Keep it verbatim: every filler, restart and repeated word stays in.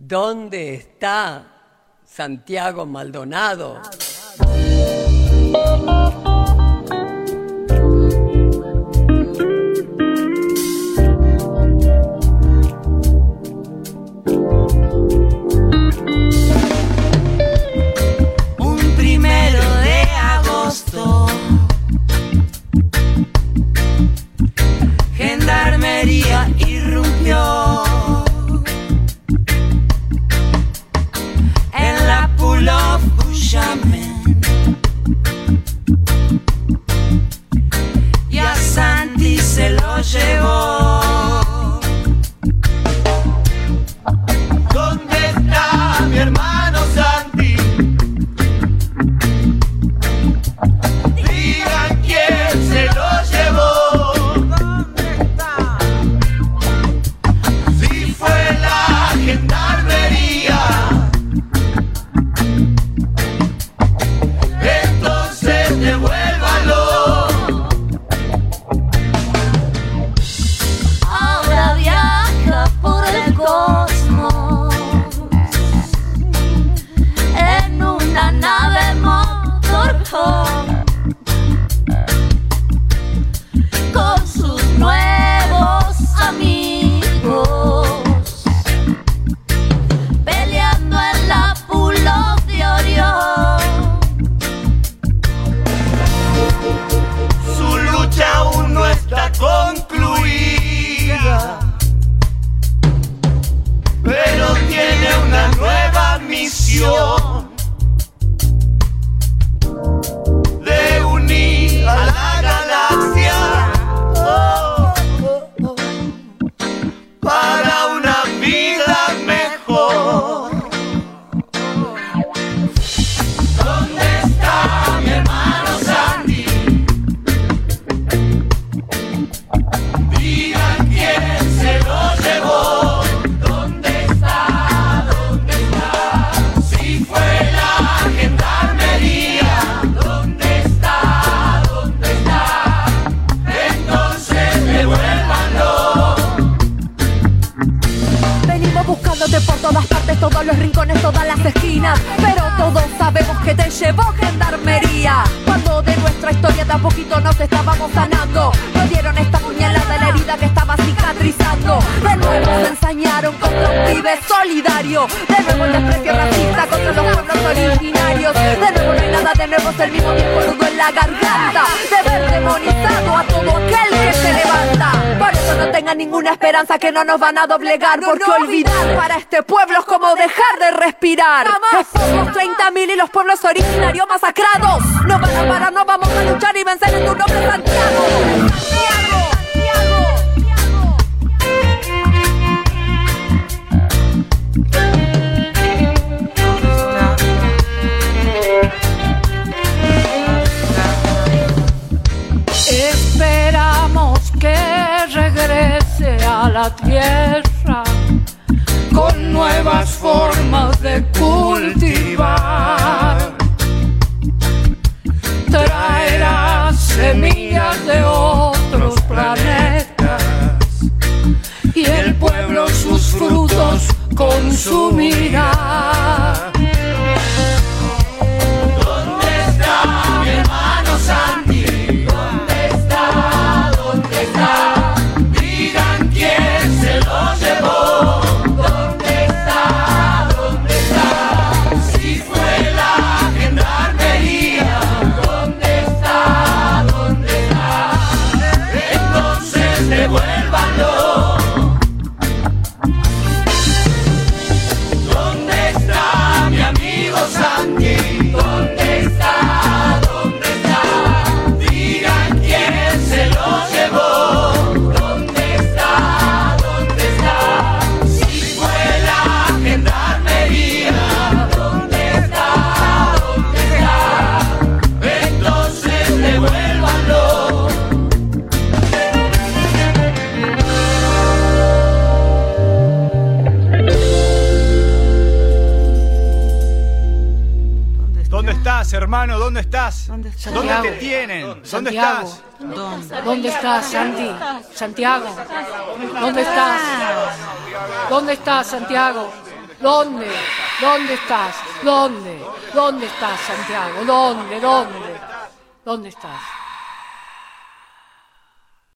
¿Dónde está Santiago Maldonado? Un primero de agosto, Gendarmería irrumpió en la Pool of Bushaman y a Santi se lo llevó. ¿Dónde está mi hermano Santi? Digan quién se lo llevó. ¿Dónde está? Si fue la gendarmería, entonces devuélvalo. Ahora viaja por el cosmos en una nave motorhome con sus nuevos amigos, peleando en la Pool of de Orión. Su lucha aún no está concluida, pero tiene una nueva misión de unir a la galaxia, oh, oh, oh, para una vida mejor. ¿Dónde está mi hermano Santi? Digan quién se lo llevó. ¿Dónde está? ¿Dónde está? Si fue la gendarmería, ¿dónde está? ¿Dónde está? Entonces devuélvanlo. Venimos buscándote por todas partes, todos los rincones, todas las esquinas, pero todos sabemos que te llevó Gendarmería. Cuando de nuestra historia de a poquito nos estábamos sanando, nos dieron esta puñalada en la herida que estaba cicatrizando. De nuevo se ensañaron contra un pibe solidario, de nuevo el desprecio racista contra los pueblos originarios. De nuevo no hay nada de nuevo, es el mismo viejo nudo en la garganta de ver demonizado a todo aquel que se levanta. Por eso no tengan ninguna esperanza que no nos van a doblegar, porque olvidar para este pueblo es como dejar de respirar. Somos treinta mil y los pueblos originarios masacrados. No van a parar, no vamos a luchar y vencer en tu nombre, Santiago. Santiago, Esperamos que regrese a la tierra con nuevas formas de cultivar. Traerá semillas de otros planetas y el pueblo sus frutos consumirá. ¿Dónde está mi hermano Santi? ¿Dónde está? ¿Dónde está? Digan quién se lo llevó. ¿Dónde está? ¿Dónde está? Si fue la gendarmería, ¿dónde está? ¿Dónde está? Entonces devuélvanlo. ¿Dónde está mi amigo Santi? ¿Dónde está? ¿Dónde está? Digan quién se lo llevó. ¿Dónde está? ¿Dónde está? Si fue la gendarmería, ¿dónde está? ¿Dónde está? Entonces devuélvanlo. ¿Dónde estás, hermano? ¿Dónde estás? ¿Dónde estás? ¿Dónde te Santiago. tienen? ¿Dónde Santiago. estás? ¿Dónde? ¿Dónde estás, Santi? Santiago. ¿Dónde estás? ¿Dónde estás, Santiago? ¿Dónde? ¿Dónde estás? ¿Dónde? ¿Dónde estás, Santiago? ¿Dónde? ¿Dónde? ¿Dónde estás?